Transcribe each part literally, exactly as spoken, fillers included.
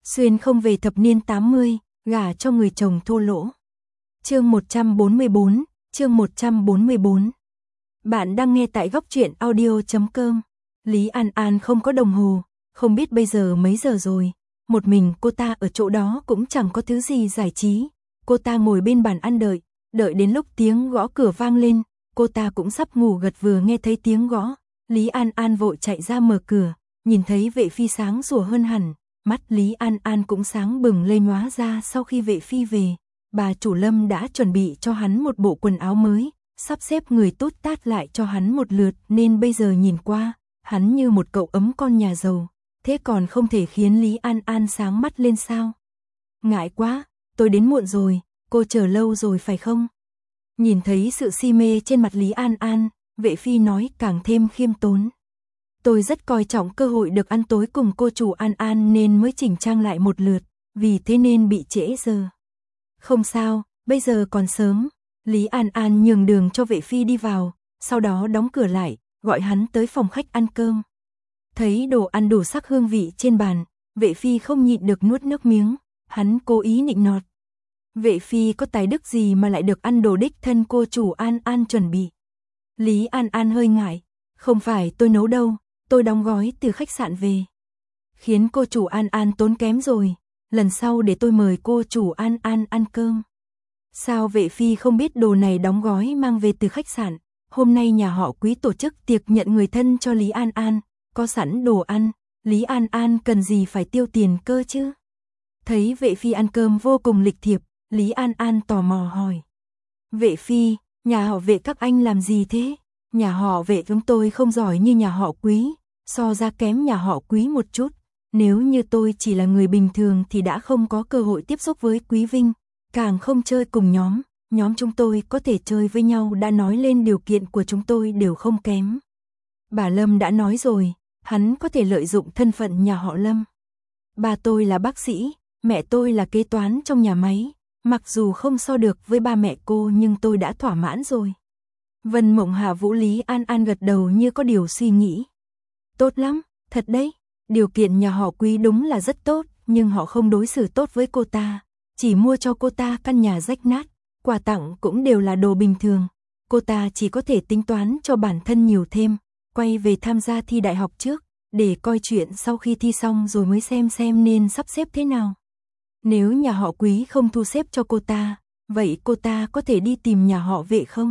Xuyên không về thập niên tám mươi, gả cho người chồng thô lỗ. Chương một trăm bốn mươi bốn, chương một trăm bốn mươi bốn. Bạn đang nghe tại góc truyện audio chấm com. Lý An An không có đồng hồ, không biết bây giờ mấy giờ rồi. Một mình cô ta ở chỗ đó cũng chẳng có thứ gì giải trí. Cô ta ngồi bên bàn ăn đợi, đợi đến lúc tiếng gõ cửa vang lên, cô ta cũng sắp ngủ gật vừa nghe thấy tiếng gõ. Lý An An vội chạy ra mở cửa, nhìn thấy Vệ Phi sáng sủa hơn hẳn, mắt Lý An An cũng sáng bừng lên. Hóa ra sau khi Vệ Phi về, bà chủ Lâm đã chuẩn bị cho hắn một bộ quần áo mới, sắp xếp người tốt tát lại cho hắn một lượt, nên bây giờ nhìn qua, hắn như một cậu ấm con nhà giàu. Thế còn không thể khiến Lý An An sáng mắt lên sao? Ngại quá, tôi đến muộn rồi, cô chờ lâu rồi phải không? Nhìn thấy sự si mê trên mặt Lý An An, Vệ Phi nói càng thêm khiêm tốn. Tôi rất coi trọng cơ hội được ăn tối cùng cô chủ An An nên mới chỉnh trang lại một lượt, vì thế nên bị trễ giờ. Không sao, bây giờ còn sớm. Lý An An nhường đường cho Vệ Phi đi vào, sau đó đóng cửa lại, gọi hắn tới phòng khách ăn cơm. Thấy đồ ăn đủ sắc hương vị trên bàn, Vệ Phi không nhịn được nuốt nước miếng, hắn cố ý nịnh nọt. Vệ Phi có tài đức gì mà lại được ăn đồ đích thân cô chủ An An chuẩn bị. Lý An An hơi ngại, không phải tôi nấu đâu, tôi đóng gói từ khách sạn về. Khiến cô chủ An An tốn kém rồi, lần sau để tôi mời cô chủ An An ăn cơm. Sao Vệ Phi không biết đồ này đóng gói mang về từ khách sạn, hôm nay nhà họ Quý tổ chức tiệc nhận người thân cho Lý An An, có sẵn đồ ăn, Lý An An cần gì phải tiêu tiền cơ chứ. Thấy Vệ Phi ăn cơm vô cùng lịch thiệp, Lý An An tò mò hỏi. Vệ Phi, nhà họ Vệ các anh làm gì thế? Nhà họ Vệ chúng tôi không giỏi như nhà họ Quý, so ra kém nhà họ Quý một chút. Nếu như tôi chỉ là người bình thường thì đã không có cơ hội tiếp xúc với Quý Vinh, càng không chơi cùng nhóm. Nhóm chúng tôi có thể chơi với nhau đã nói lên điều kiện của chúng tôi đều không kém. Bà Lâm đã nói rồi, hắn có thể lợi dụng thân phận nhà họ Lâm. Ba tôi là bác sĩ, mẹ tôi là kế toán trong nhà máy. Mặc dù không so được với ba mẹ cô nhưng tôi đã thỏa mãn rồi. Vân Mộng Hạ Vũ Lý An An gật đầu như có điều suy nghĩ. Tốt lắm, thật đấy. Điều kiện nhà họ Quý đúng là rất tốt, nhưng họ không đối xử tốt với cô ta. Chỉ mua cho cô ta căn nhà rách nát, quà tặng cũng đều là đồ bình thường. Cô ta chỉ có thể tính toán cho bản thân nhiều thêm, quay về tham gia thi đại học trước, để coi chuyện sau khi thi xong rồi mới xem xem nên sắp xếp thế nào. Nếu nhà họ Quý không thu xếp cho cô ta, vậy cô ta có thể đi tìm nhà họ Vệ không?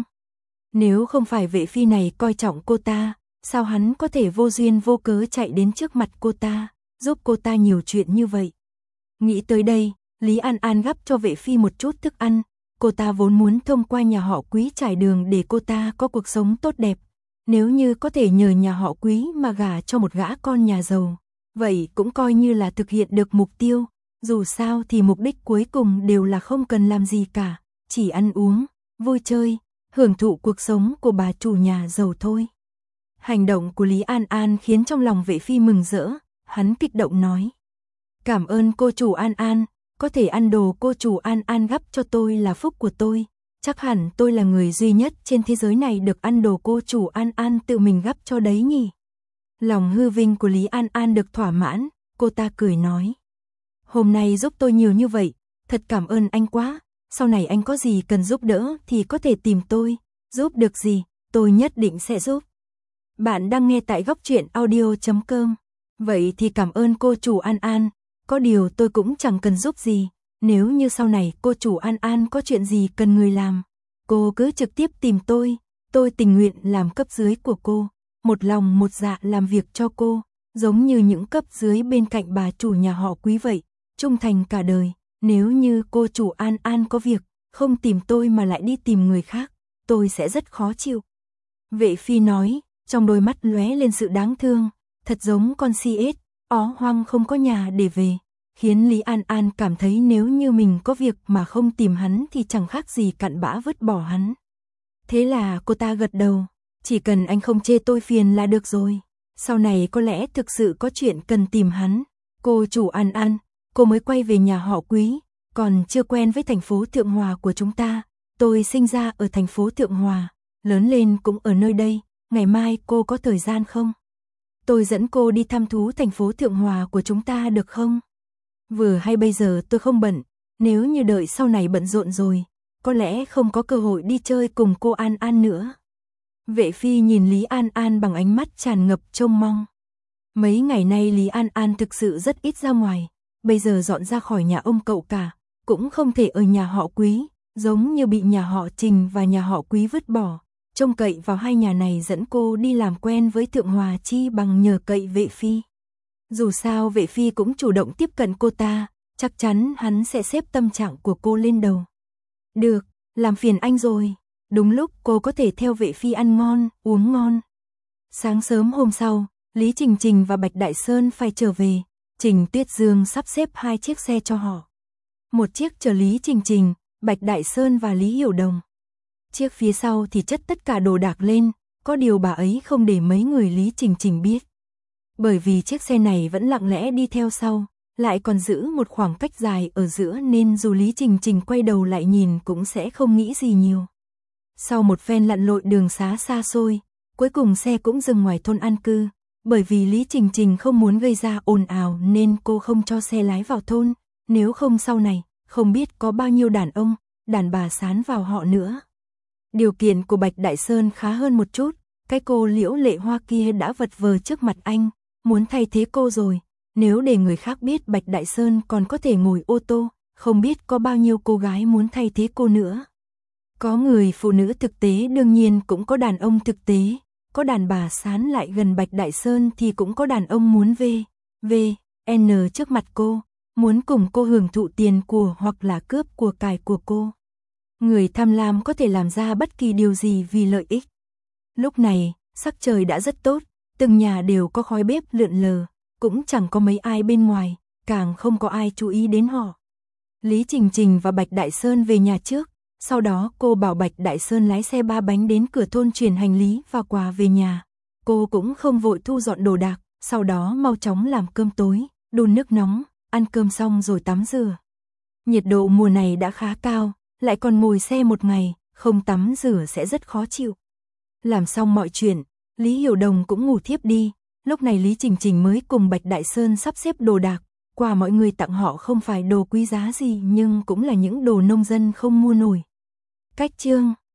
Nếu không phải Vệ Phi này coi trọng cô ta, sao hắn có thể vô duyên vô cớ chạy đến trước mặt cô ta, giúp cô ta nhiều chuyện như vậy? Nghĩ tới đây, Lý An An gắp cho Vệ Phi một chút thức ăn, cô ta vốn muốn thông qua nhà họ Quý trải đường để cô ta có cuộc sống tốt đẹp. Nếu như có thể nhờ nhà họ Quý mà gả cho một gã con nhà giàu, vậy cũng coi như là thực hiện được mục tiêu. Dù sao thì mục đích cuối cùng đều là không cần làm gì cả, chỉ ăn uống, vui chơi, hưởng thụ cuộc sống của bà chủ nhà giàu thôi. Hành động của Lý An An khiến trong lòng Vệ Phi mừng rỡ, hắn kích động nói. Cảm ơn cô chủ An An, có thể ăn đồ cô chủ An An gắp cho tôi là phúc của tôi. Chắc hẳn tôi là người duy nhất trên thế giới này được ăn đồ cô chủ An An tự mình gắp cho đấy nhỉ. Lòng hư vinh của Lý An An được thỏa mãn, cô ta cười nói. Hôm nay giúp tôi nhiều như vậy, thật cảm ơn anh quá, sau này anh có gì cần giúp đỡ thì có thể tìm tôi, giúp được gì, tôi nhất định sẽ giúp. Bạn đang nghe tại góc truyện audio chấm com. Vậy thì cảm ơn cô chủ An An, có điều tôi cũng chẳng cần giúp gì, nếu như sau này cô chủ An An có chuyện gì cần người làm, cô cứ trực tiếp tìm tôi, tôi tình nguyện làm cấp dưới của cô, một lòng một dạ làm việc cho cô, giống như những cấp dưới bên cạnh bà chủ nhà họ Quý vậy. Trung thành cả đời, nếu như cô chủ An An có việc, không tìm tôi mà lại đi tìm người khác, tôi sẽ rất khó chịu. Vệ Phi nói, trong đôi mắt lóe lên sự đáng thương, thật giống con si ếch, ó hoang không có nhà để về, khiến Lý An An cảm thấy nếu như mình có việc mà không tìm hắn thì chẳng khác gì cặn bã vứt bỏ hắn. Thế là cô ta gật đầu, chỉ cần anh không chê tôi phiền là được rồi, sau này có lẽ thực sự có chuyện cần tìm hắn. Cô chủ An An, cô mới quay về nhà họ Quý, còn chưa quen với thành phố Thượng Hòa của chúng ta. Tôi sinh ra ở thành phố Thượng Hòa, lớn lên cũng ở nơi đây, ngày mai cô có thời gian không? Tôi dẫn cô đi thăm thú thành phố Thượng Hòa của chúng ta được không? Vừa hay bây giờ tôi không bận, nếu như đợi sau này bận rộn rồi, có lẽ không có cơ hội đi chơi cùng cô An An nữa. Vệ phi nhìn Lý An An bằng ánh mắt tràn ngập trông mong. Mấy ngày nay Lý An An thực sự rất ít ra ngoài, bây giờ dọn ra khỏi nhà ông cậu cả, cũng không thể ở nhà họ Quý, giống như bị nhà họ Trình và nhà họ Quý vứt bỏ. Trông cậy vào hai nhà này dẫn cô đi làm quen với Thượng Hòa chi bằng nhờ cậy vệ phi. Dù sao vệ phi cũng chủ động tiếp cận cô ta, chắc chắn hắn sẽ xếp tâm trạng của cô lên đầu. Được, làm phiền anh rồi. Đúng lúc cô có thể theo vệ phi ăn ngon, uống ngon. Sáng sớm hôm sau, Lý Trình Trình và Bạch Đại Sơn phải trở về. Trình Tuyết Dương sắp xếp hai chiếc xe cho họ. Một chiếc chở Lý Trình Trình, Bạch Đại Sơn và Lý Hiểu Đồng. Chiếc phía sau thì chất tất cả đồ đạc lên, có điều bà ấy không để mấy người Lý Trình Trình biết. Bởi vì chiếc xe này vẫn lặng lẽ đi theo sau, lại còn giữ một khoảng cách dài ở giữa nên dù Lý Trình Trình quay đầu lại nhìn cũng sẽ không nghĩ gì nhiều. Sau một phen lặn lội đường xá xa xôi, cuối cùng xe cũng dừng ngoài thôn an cư, bởi vì Lý Trình Trình không muốn gây ra ồn ào nên cô không cho xe lái vào thôn, nếu không sau này, không biết có bao nhiêu đàn ông, đàn bà sán vào họ nữa. Điều kiện của Bạch Đại Sơn khá hơn một chút, cái cô Liễu Lệ Hoa kia đã vật vờ trước mặt anh, muốn thay thế cô rồi, nếu để người khác biết Bạch Đại Sơn còn có thể ngồi ô tô, không biết có bao nhiêu cô gái muốn thay thế cô nữa. Có người phụ nữ thực tế đương nhiên cũng có đàn ông thực tế, có đàn bà sán lại gần Bạch Đại Sơn thì cũng có đàn ông muốn về, về, N trước mặt cô, muốn cùng cô hưởng thụ tiền của hoặc là cướp của cải của cô. Người tham lam có thể làm ra bất kỳ điều gì vì lợi ích. Lúc này, sắc trời đã rất tốt, từng nhà đều có khói bếp lượn lờ, cũng chẳng có mấy ai bên ngoài, càng không có ai chú ý đến họ. Lý Trình Trình và Bạch Đại Sơn về nhà trước, sau đó cô bảo Bạch Đại Sơn lái xe ba bánh đến cửa thôn chuyển hành lý và quà về nhà. Cô cũng không vội thu dọn đồ đạc, sau đó mau chóng làm cơm tối, đun nước nóng, ăn cơm xong rồi tắm rửa. Nhiệt độ mùa này đã khá cao, lại còn ngồi xe một ngày, không tắm rửa sẽ rất khó chịu. Làm xong mọi chuyện, Lý Hiểu Đồng cũng ngủ thiếp đi, lúc này Lý Trình Trình mới cùng Bạch Đại Sơn sắp xếp đồ đạc, quà mọi người tặng họ không phải đồ quý giá gì nhưng cũng là những đồ nông dân không mua nổi. Cách chương